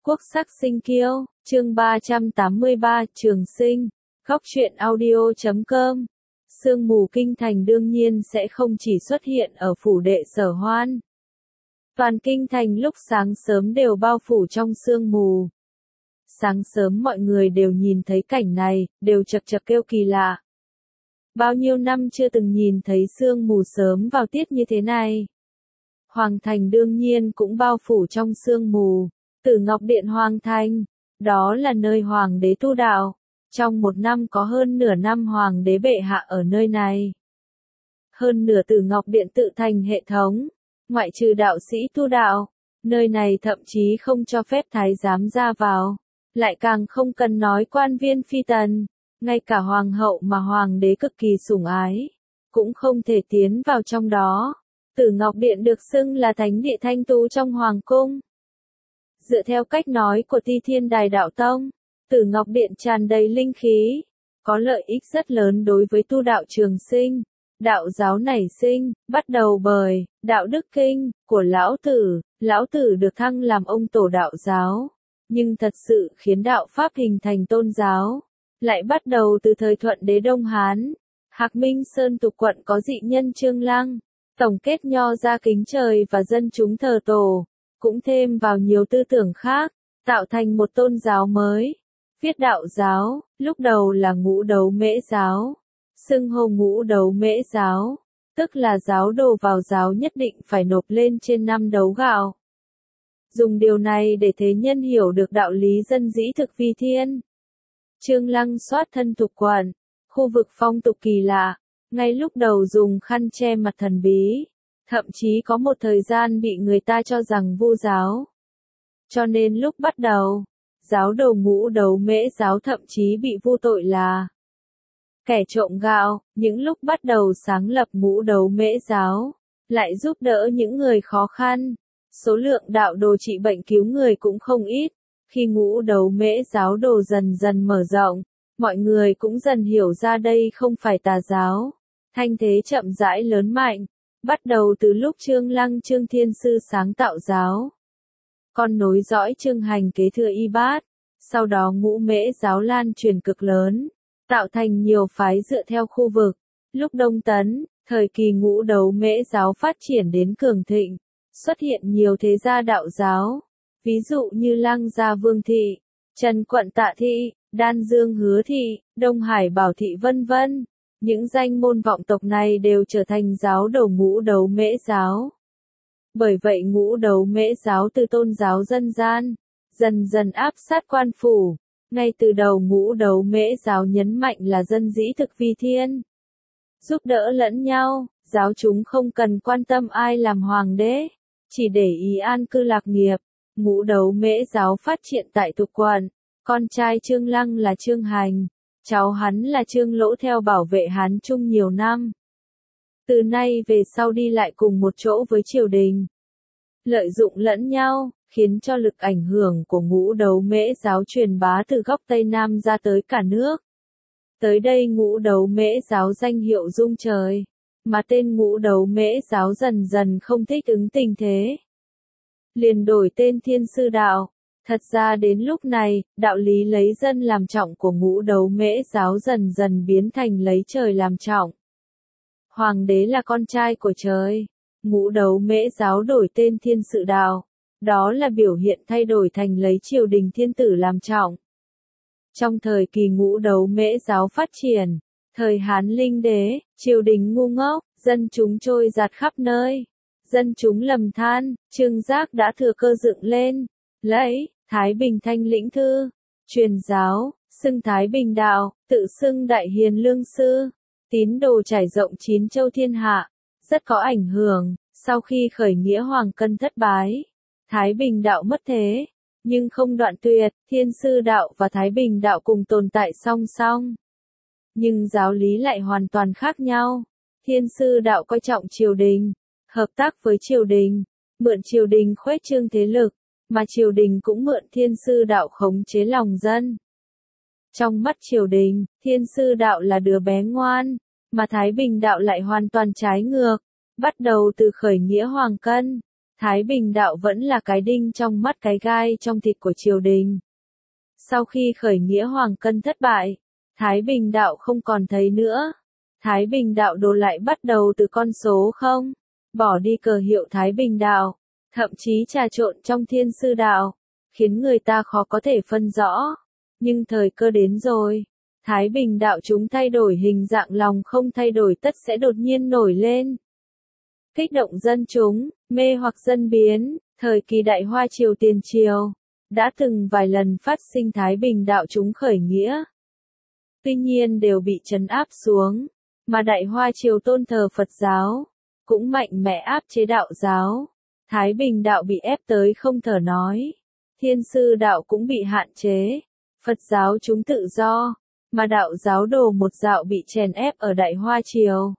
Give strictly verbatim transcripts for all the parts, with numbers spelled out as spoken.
Quốc sắc sinh kiêu, chương ba trăm tám mươi ba, Trường Sinh, góc truyện audio chấm com. Sương mù kinh thành đương nhiên sẽ không chỉ xuất hiện ở phủ đệ Sở Hoan. Toàn kinh thành lúc sáng sớm đều bao phủ trong sương mù. Sáng sớm mọi người đều nhìn thấy cảnh này, đều chậc chậc kêu kỳ lạ. Bao nhiêu năm chưa từng nhìn thấy sương mù sớm vào tiết như thế này. Hoàng thành đương nhiên cũng bao phủ trong sương mù. Tử Ngọc Điện Hoàng thành, đó là nơi hoàng đế tu đạo. Trong một năm có hơn nửa năm hoàng đế bệ hạ ở nơi này. Hơn nửa Tử Ngọc Điện tự thành hệ thống, ngoại trừ đạo sĩ tu đạo, nơi này thậm chí không cho phép thái giám ra vào, lại càng không cần nói quan viên phi tần, ngay cả hoàng hậu mà hoàng đế cực kỳ sủng ái, cũng không thể tiến vào trong đó. Tử Ngọc Điện được xưng là thánh địa thanh tú trong hoàng cung. Dựa theo cách nói của Ti Thiên Đài Đạo Tông, Tử Ngọc Điện tràn đầy linh khí, có lợi ích rất lớn đối với tu đạo Trường Sinh. Đạo giáo nảy sinh, bắt đầu bởi Đạo Đức Kinh của Lão Tử, Lão Tử được thăng làm ông tổ đạo giáo, nhưng thật sự khiến đạo Pháp hình thành tôn giáo, lại bắt đầu từ thời Thuận Đế Đông Hán. Hạc Minh Sơn Tục quận có dị nhân Trương Lăng, tổng kết nho ra kính trời và dân chúng thờ tổ, cũng thêm vào nhiều tư tưởng khác, tạo thành một tôn giáo mới. Viết đạo giáo, lúc đầu là Ngũ Đấu Mễ giáo, xưng hô Ngũ Đấu Mễ giáo, tức là giáo đồ vào giáo nhất định phải nộp lên trên năm đấu gạo. Dùng điều này để thế nhân hiểu được đạo lý dân dĩ thực vi thiên. Trương Lăng soát thân Tục quận, khu vực phong tục kỳ lạ, ngay lúc đầu dùng khăn che mặt thần bí. Thậm chí có một thời gian bị người ta cho rằng vu giáo. Cho nên lúc bắt đầu, giáo đồ Ngũ Đấu Mễ giáo thậm chí bị vu tội là kẻ trộm gạo. Những lúc bắt đầu sáng lập Ngũ Đấu Mễ giáo, lại giúp đỡ những người khó khăn. Số lượng đạo đồ trị bệnh cứu người cũng không ít. Khi Ngũ Đấu Mễ giáo đồ dần dần mở rộng, mọi người cũng dần hiểu ra đây không phải tà giáo. Thanh thế chậm rãi lớn mạnh. Bắt đầu từ lúc Trương Lăng Trương Thiên Sư sáng tạo giáo. Con nối dõi Trương Hành kế thừa y bát. Sau đó Ngũ Mễ giáo lan truyền cực lớn, tạo thành nhiều phái dựa theo khu vực. Lúc Đông Tấn, thời kỳ Ngũ Đấu Mễ giáo phát triển đến cường thịnh, xuất hiện nhiều thế gia đạo giáo. Ví dụ như Lăng Gia Vương Thị, Trần Quận Tạ Thị, Đan Dương Hứa Thị, Đông Hải Bảo Thị vân vân. Những danh môn vọng tộc này đều trở thành giáo đồ Ngũ Đấu Mễ giáo. Bởi vậy Ngũ Đấu Mễ giáo từ tôn giáo dân gian, dần dần áp sát quan phủ. Ngay từ đầu Ngũ Đấu Mễ giáo nhấn mạnh là dân dĩ thực vi thiên. Giúp đỡ lẫn nhau, giáo chúng không cần quan tâm ai làm hoàng đế, chỉ để ý an cư lạc nghiệp. Ngũ Đấu Mễ giáo phát triển tại Tục quận, con trai Trương Lăng là Trương Hành. Cháu hắn là Trương Lỗ theo bảo vệ Hán Trung nhiều năm. Từ nay về sau đi lại cùng một chỗ với triều đình. Lợi dụng lẫn nhau, khiến cho lực ảnh hưởng của Ngũ Đấu Mễ giáo truyền bá từ góc Tây Nam ra tới cả nước. Tới đây Ngũ Đấu Mễ giáo danh hiệu rung trời, mà tên Ngũ Đấu Mễ giáo dần dần không thích ứng tình thế. Liền đổi tên Thiên Sư Đạo. Thật ra đến lúc này, đạo lý lấy dân làm trọng của Ngũ Đấu Mễ giáo dần dần biến thành lấy trời làm trọng. Hoàng đế là con trai của trời. Ngũ Đấu Mễ giáo đổi tên Thiên Sự Đạo. Đó là biểu hiện thay đổi thành lấy triều đình thiên tử làm trọng. Trong thời kỳ Ngũ Đấu Mễ giáo phát triển, thời Hán Linh Đế, triều đình ngu ngốc, dân chúng trôi giạt khắp nơi. Dân chúng lầm than, Trương Giác đã thừa cơ dựng lên, lấy Thái Bình Thanh Lĩnh Thư, truyền giáo, xưng Thái Bình Đạo, tự xưng Đại Hiền Lương Sư, tín đồ trải rộng chín châu thiên hạ, rất có ảnh hưởng. Sau khi khởi nghĩa Hoàng Cân thất bái, Thái Bình Đạo mất thế, nhưng không đoạn tuyệt, Thiên Sư Đạo và Thái Bình Đạo cùng tồn tại song song. Nhưng giáo lý lại hoàn toàn khác nhau. Thiên Sư Đạo coi trọng triều đình, hợp tác với triều đình, mượn triều đình khuếch trương thế lực. Mà triều đình cũng mượn Thiên Sư Đạo khống chế lòng dân. Trong mắt triều đình, Thiên Sư Đạo là đứa bé ngoan, mà Thái Bình Đạo lại hoàn toàn trái ngược. Bắt đầu từ khởi nghĩa Hoàng Cân, Thái Bình đạo vẫn là cái đinh trong mắt cái gai trong thịt của triều đình. Sau khi khởi nghĩa Hoàng Cân thất bại, Thái Bình đạo không còn thấy nữa. Thái Bình đạo đồ lại bắt đầu từ con số không, bỏ đi cờ hiệu Thái Bình đạo, thậm chí trà trộn trong Thiên Sư đạo, khiến người ta khó có thể phân rõ. Nhưng thời cơ đến rồi, Thái Bình đạo chúng thay đổi hình dạng, lòng không thay đổi tất sẽ đột nhiên nổi lên. Kích động dân chúng, mê hoặc dân biến, thời kỳ Đại Hoa Triều tiền triều, đã từng vài lần phát sinh Thái Bình đạo chúng khởi nghĩa. Tuy nhiên đều bị trấn áp xuống, mà Đại Hoa Triều tôn thờ Phật giáo, cũng mạnh mẽ áp chế đạo giáo. Thái Bình đạo bị ép tới không thở nói, Thiên Sư đạo cũng bị hạn chế, Phật giáo chúng tự do, mà đạo giáo đồ một đạo bị chèn ép ở Đại Hoa Triều.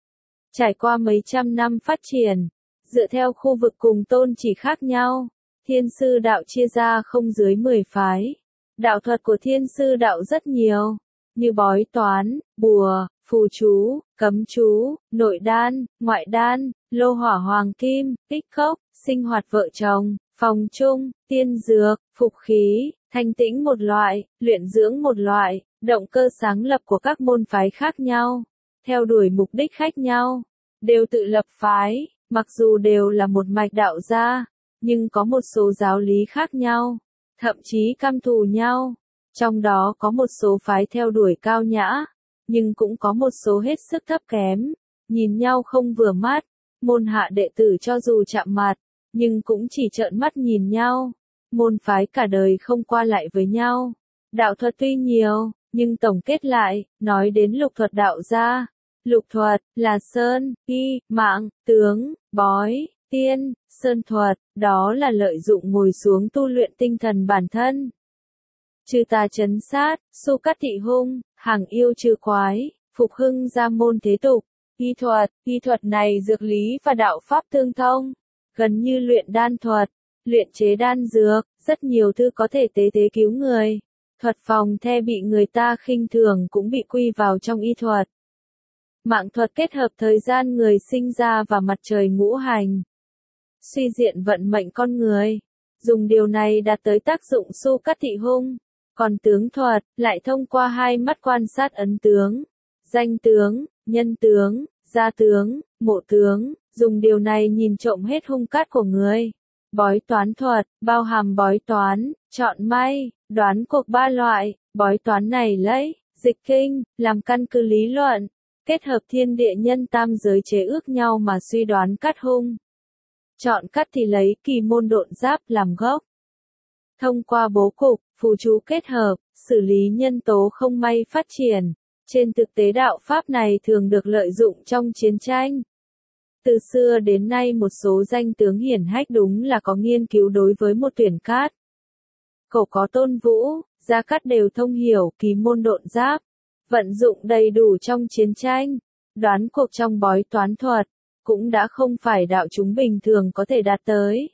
Trải qua mấy trăm năm phát triển, dựa theo khu vực cùng tôn chỉ khác nhau, Thiên Sư đạo chia ra không dưới mười phái. Đạo thuật của Thiên Sư đạo rất nhiều, như bói toán, bùa, phù chú, cấm chú, nội đan, ngoại đan, lô hỏa hoàng kim, tích khốc, sinh hoạt vợ chồng, phòng chung, tiên dược, phục khí, thanh tĩnh một loại, luyện dưỡng một loại, động cơ sáng lập của các môn phái khác nhau, theo đuổi mục đích khác nhau, đều tự lập phái, mặc dù đều là một mạch đạo gia, nhưng có một số giáo lý khác nhau, thậm chí căm thù nhau. Trong đó có một số phái theo đuổi cao nhã, nhưng cũng có một số hết sức thấp kém, nhìn nhau không vừa mắt, môn hạ đệ tử cho dù chạm mặt, nhưng cũng chỉ trợn mắt nhìn nhau, môn phái cả đời không qua lại với nhau. Đạo thuật tuy nhiều, nhưng tổng kết lại, nói đến lục thuật đạo gia, lục thuật là sơn, y, mạng, tướng, bói, tiên, sơn thuật, đó là lợi dụng ngồi xuống tu luyện tinh thần bản thân. Trừ tà trấn sát, su cắt thị hung, hàng yêu trừ quái, phục hưng gia môn thế tục. Y thuật, y thuật này dược lý và đạo pháp tương thông, gần như luyện đan thuật, luyện chế đan dược, rất nhiều thứ có thể tế tế cứu người. Thuật phòng the bị người ta khinh thường cũng bị quy vào trong y thuật. Mạng thuật kết hợp thời gian người sinh ra và mặt trời ngũ hành, suy diện vận mệnh con người, dùng điều này đạt tới tác dụng su cắt thị hung. Còn tướng thuật, lại thông qua hai mắt quan sát ấn tướng, danh tướng, nhân tướng, gia tướng, mộ tướng, dùng điều này nhìn trộm hết hung cát của người. Bói toán thuật, bao hàm bói toán, chọn may, đoán cuộc ba loại, bói toán này lấy, dịch kinh, làm căn cứ lý luận, kết hợp thiên địa nhân tam giới chế ước nhau mà suy đoán cát hung. Chọn cát thì lấy kỳ môn độn giáp làm gốc. Thông qua bố cục, phù chú kết hợp, xử lý nhân tố không may phát triển. Trên thực tế đạo pháp này thường được lợi dụng trong chiến tranh. Từ xưa đến nay một số danh tướng hiển hách đúng là có nghiên cứu đối với một tuyển cát. Cậu có Tôn Vũ, Gia Cát đều thông hiểu kỳ môn độn giáp, vận dụng đầy đủ trong chiến tranh. Đoán cuộc trong bói toán thuật, cũng đã không phải đạo chúng bình thường có thể đạt tới.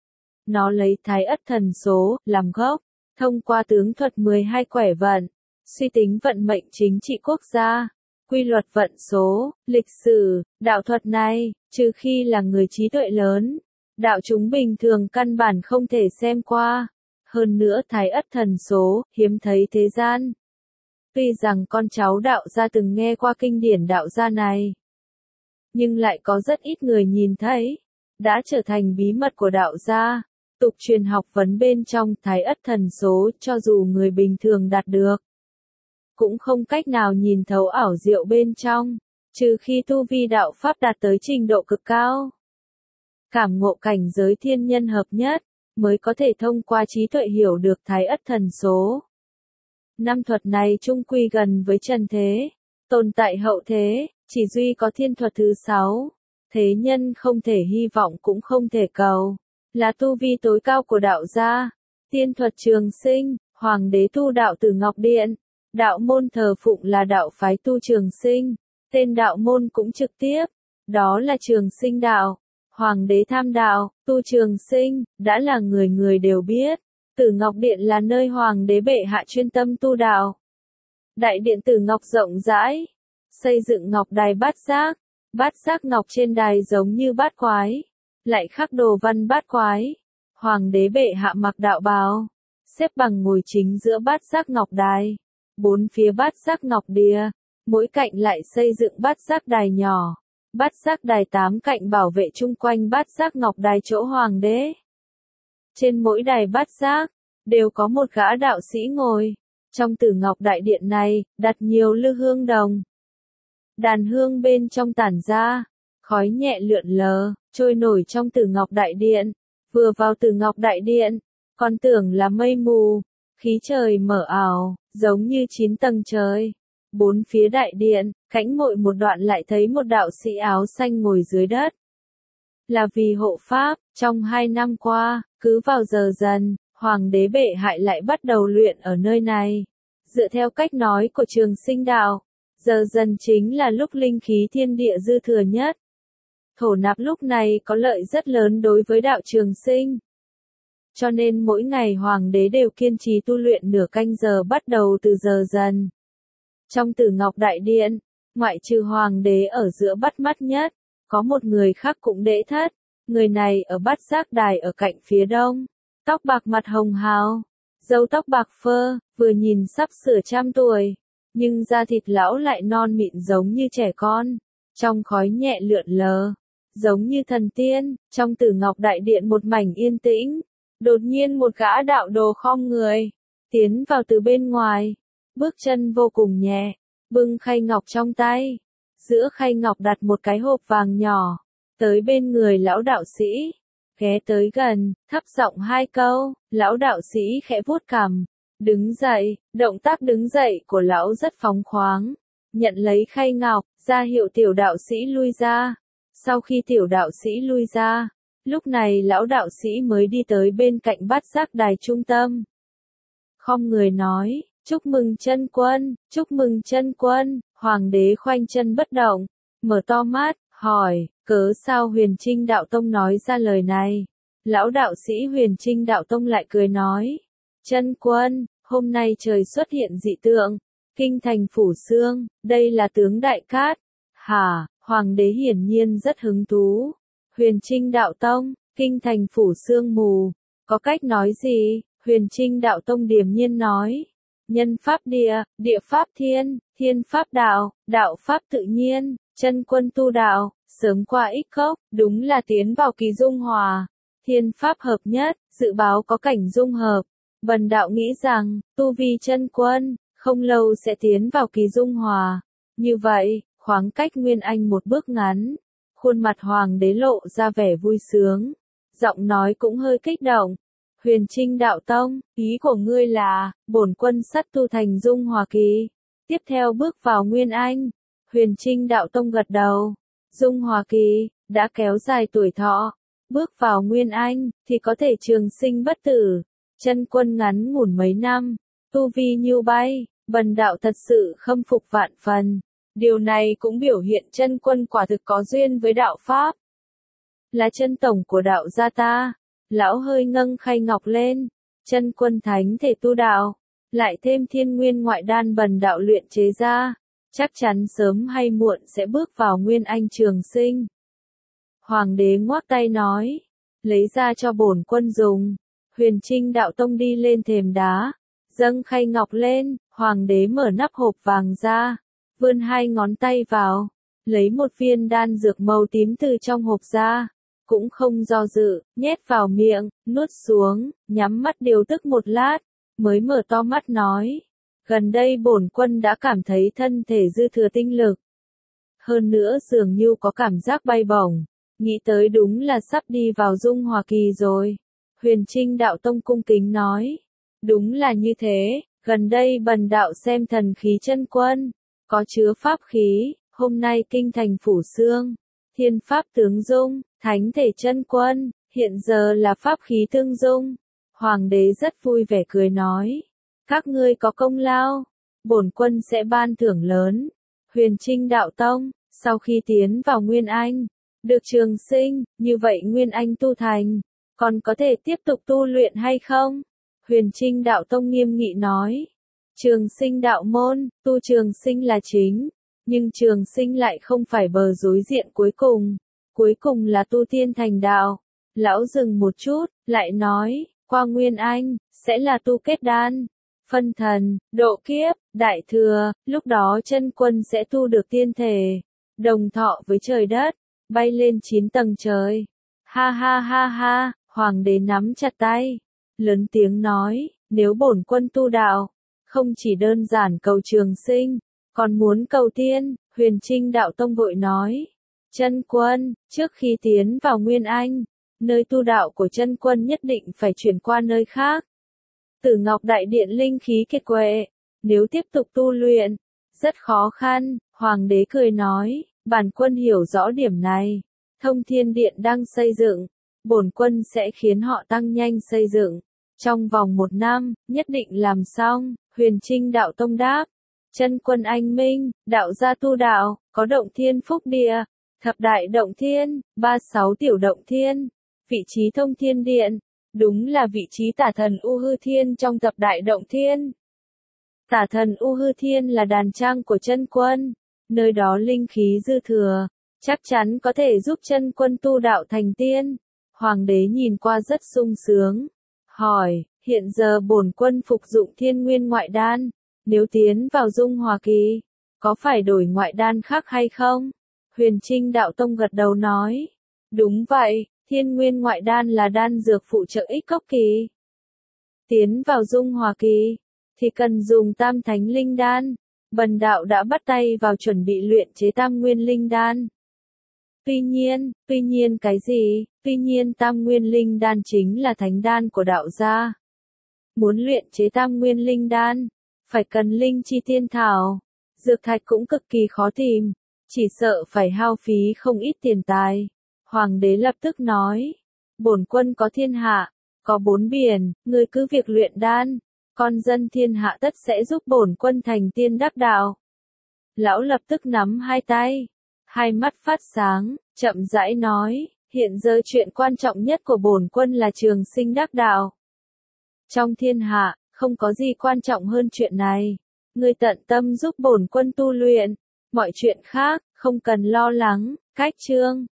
Nó lấy thái ất thần số, làm gốc, thông qua tướng thuật mười hai quẻ vận, suy tính vận mệnh chính trị quốc gia, quy luật vận số, lịch sử, đạo thuật này, trừ khi là người trí tuệ lớn, đạo chúng bình thường căn bản không thể xem qua. Hơn nữa thái ất thần số, hiếm thấy thế gian. Tuy rằng con cháu đạo gia từng nghe qua kinh điển đạo gia này, nhưng lại có rất ít người nhìn thấy, đã trở thành bí mật của đạo gia. Tục truyền học vấn bên trong thái ất thần số, cho dù người bình thường đạt được, cũng không cách nào nhìn thấu ảo diệu bên trong, trừ khi tu vi đạo pháp đạt tới trình độ cực cao. Cảm ngộ cảnh giới thiên nhân hợp nhất, mới có thể thông qua trí tuệ hiểu được thái ất thần số. Năm thuật này chung quy gần với trần thế, tồn tại hậu thế, chỉ duy có thiên thuật thứ sáu. Thế nhân không thể hy vọng cũng không thể cầu, là tu vi tối cao của đạo gia. Tiên thuật Trường Sinh, hoàng đế tu đạo từ Ngọc Điện, đạo môn thờ phụng là đạo phái tu Trường Sinh, tên đạo môn cũng trực tiếp, đó là Trường Sinh đạo. Hoàng đế tham đạo, tu Trường Sinh, đã là người người đều biết. Tử Ngọc Điện là nơi hoàng đế bệ hạ chuyên tâm tu đạo. Đại điện Tử Ngọc rộng rãi, xây dựng ngọc đài bát giác, bát giác ngọc trên đài giống như bát quái, lại khắc đồ văn bát quái. Hoàng đế bệ hạ mặc đạo bào, xếp bằng ngồi chính giữa bát giác ngọc đài. Bốn phía bát giác ngọc đĩa, mỗi cạnh lại xây dựng bát giác đài nhỏ. Bát giác đài tám cạnh bảo vệ chung quanh bát giác ngọc đài chỗ hoàng đế. Trên mỗi đài bát giác, đều có một gã đạo sĩ ngồi. Trong tử ngọc đại điện này, đặt nhiều lư hương đồng. Đàn hương bên trong tản ra, khói nhẹ lượn lờ, trôi nổi trong tử ngọc đại điện. Vừa vào tử ngọc đại điện, còn tưởng là mây mù, khí trời mở ảo, giống như chín tầng trời. Bốn phía đại điện, cánh mội một đoạn lại thấy một đạo sĩ áo xanh ngồi dưới đất. Là vì hộ pháp, trong hai năm qua, cứ vào giờ dần, hoàng đế bệ hạ lại bắt đầu luyện ở nơi này. Dựa theo cách nói của Trường Sinh đạo, giờ dần chính là lúc linh khí thiên địa dư thừa nhất. Thổ nạp lúc này có lợi rất lớn đối với đạo Trường Sinh. Cho nên mỗi ngày hoàng đế đều kiên trì tu luyện nửa canh giờ bắt đầu từ giờ dần. Trong Tử Ngọc Đại Điện, ngoại trừ hoàng đế ở giữa bắt mắt nhất, có một người khác cũng đễ thất. Người này ở bát giác đài ở cạnh phía đông, tóc bạc mặt hồng hào, râu tóc bạc phơ, vừa nhìn sắp sửa trăm tuổi, nhưng da thịt lão lại non mịn giống như trẻ con, trong khói nhẹ lượn lờ, giống như thần tiên. Trong Tử Ngọc Đại Điện một mảnh yên tĩnh, đột nhiên một gã đạo đồ khom người, tiến vào từ bên ngoài, bước chân vô cùng nhẹ, bưng khay ngọc trong tay, giữa khay ngọc đặt một cái hộp vàng nhỏ, tới bên người lão đạo sĩ, ghé tới gần, thấp giọng hai câu. Lão đạo sĩ khẽ vuốt cằm, đứng dậy. Động tác đứng dậy của lão rất phóng khoáng, nhận lấy khay ngọc, ra hiệu tiểu đạo sĩ lui ra. Sau khi tiểu đạo sĩ lui ra, lúc này lão đạo sĩ mới đi tới bên cạnh bát giác đài trung tâm. Khom người nói, chúc mừng chân quân, chúc mừng chân quân. Hoàng đế khoanh chân bất động, mở to mắt, hỏi, cớ sao Huyền Trinh Đạo Tông nói ra lời này? Lão đạo sĩ Huyền Trinh Đạo Tông lại cười nói, chân quân, hôm nay trời xuất hiện dị tượng, kinh thành phủ sương, đây là tướng Đại Cát. Hả? Hoàng đế hiển nhiên rất hứng thú. Huyền Trinh Đạo Tông, kinh thành phủ sương mù, có cách nói gì? Huyền Trinh Đạo Tông điềm nhiên nói, nhân pháp địa, địa pháp thiên, thiên pháp đạo, đạo pháp tự nhiên, chân quân tu đạo, sớm qua ích cốc, đúng là tiến vào kỳ dung hòa, thiên pháp hợp nhất, dự báo có cảnh dung hợp. Bần đạo nghĩ rằng, tu vi chân quân, không lâu sẽ tiến vào kỳ dung hòa. Như vậy, khoảng cách Nguyên Anh một bước ngắn. Khuôn mặt hoàng đế lộ ra vẻ vui sướng, giọng nói cũng hơi kích động. Huyền Trinh Đạo Tông, ý của ngươi là, bổn quân sắp tu thành dung hòa kỳ, tiếp theo bước vào Nguyên Anh. Huyền Trinh Đạo Tông gật đầu. Dung hòa kỳ, đã kéo dài tuổi thọ. Bước vào Nguyên Anh, thì có thể trường sinh bất tử. Chân quân ngắn ngủn mấy năm, tu vi như bay, bần đạo thật sự khâm phục vạn phần. Điều này cũng biểu hiện chân quân quả thực có duyên với đạo Pháp. Là chân tổng của đạo gia ta. Lão hơi ngâng khay ngọc lên. Chân quân thánh thể tu đạo, lại thêm thiên nguyên ngoại đan bần đạo luyện chế ra, chắc chắn sớm hay muộn sẽ bước vào Nguyên Anh trường sinh. Hoàng đế ngoác tay nói, lấy ra cho bổn quân dùng. Huyền Trinh Đạo Tông đi lên thềm đá, dâng khay ngọc lên. Hoàng đế mở nắp hộp vàng ra, vươn hai ngón tay vào, lấy một viên đan dược màu tím từ trong hộp ra, cũng không do dự, nhét vào miệng, nuốt xuống, nhắm mắt điều tức một lát, mới mở to mắt nói, gần đây bổn quân đã cảm thấy thân thể dư thừa tinh lực. Hơn nữa dường như có cảm giác bay bổng, nghĩ tới đúng là sắp đi vào dung hòa kỳ rồi. Huyền Trinh Đạo Tông cung kính nói, đúng là như thế, gần đây bần đạo xem thần khí chân quân, có chứa pháp khí, hôm nay kinh thành phủ sương, thiên pháp tướng dung, thánh thể chân quân, hiện giờ là pháp khí tương dung. Hoàng đế rất vui vẻ cười nói, các ngươi có công lao, bổn quân sẽ ban thưởng lớn. Huyền Trinh Đạo Tông, sau khi tiến vào Nguyên Anh, được trường sinh, như vậy Nguyên Anh tu thành, còn có thể tiếp tục tu luyện hay không? Huyền Trinh Đạo Tông nghiêm nghị nói, trường sinh đạo môn, tu trường sinh là chính, nhưng trường sinh lại không phải bờ đối diện cuối cùng. cuối cùng là tu tiên thành đạo. Lão dừng một chút, lại nói, qua Nguyên Anh, sẽ là tu kết đan, phân thần, độ kiếp, đại thừa, lúc đó chân quân sẽ tu được tiên thể, đồng thọ với trời đất, bay lên chín tầng trời. Ha ha ha ha, hoàng đế nắm chặt tay, lớn tiếng nói, nếu bổn quân tu đạo, không chỉ đơn giản cầu trường sinh, còn muốn cầu tiên. Huyền Trinh Đạo Tông vội nói, chân quân, trước khi tiến vào Nguyên Anh, nơi tu đạo của chân quân nhất định phải chuyển qua nơi khác. Tử Ngọc Đại Điện linh khí kiệt quệ, nếu tiếp tục tu luyện, rất khó khăn. Hoàng đế cười nói, bản quân hiểu rõ điểm này. Thông Thiên Điện đang xây dựng, bổn quân sẽ khiến họ tăng nhanh xây dựng. Trong vòng một năm, nhất định làm xong. Huyền Trinh Đạo Tông đáp, chân quân anh minh, đạo gia tu đạo, có động thiên phúc địa, thập đại động thiên, ba sáu tiểu động thiên, vị trí Thông Thiên Điện, đúng là vị trí tả thần U Hư Thiên trong thập đại động thiên. Tả thần U Hư Thiên là đàn trang của chân quân, nơi đó linh khí dư thừa, chắc chắn có thể giúp chân quân tu đạo thành tiên. Hoàng đế nhìn qua rất sung sướng, hỏi, hiện giờ bổn quân phục dụng Thiên Nguyên ngoại đan, nếu tiến vào Dung Hòa Kỳ, có phải đổi ngoại đan khác hay không? Huyền Trinh Đạo Tông gật đầu nói, đúng vậy, Thiên Nguyên ngoại đan là đan dược phụ trợ ích cốc kỳ. Tiến vào Dung Hòa Kỳ, thì cần dùng Tam Thánh Linh Đan, bần đạo đã bắt tay vào chuẩn bị luyện chế Tam Nguyên Linh Đan. Tuy nhiên, tuy nhiên cái gì? Tuy nhiên Tam Nguyên Linh Đan chính là thánh đan của đạo gia. Muốn luyện chế Tam Nguyên Linh Đan, phải cần linh chi tiên thảo, dược thạch cũng cực kỳ khó tìm, chỉ sợ phải hao phí không ít tiền tài. Hoàng đế lập tức nói, bổn quân có thiên hạ, có bốn biển, ngươi cứ việc luyện đan, con dân thiên hạ tất sẽ giúp bổn quân thành tiên đắc đạo. Lão lập tức nắm hai tay, hai mắt phát sáng, chậm rãi nói, hiện giờ chuyện quan trọng nhất của bổn quân là trường sinh đắc đạo. Trong thiên hạ, không có gì quan trọng hơn chuyện này. Ngươi tận tâm giúp bổn quân tu luyện, mọi chuyện khác, không cần lo lắng. Cách chương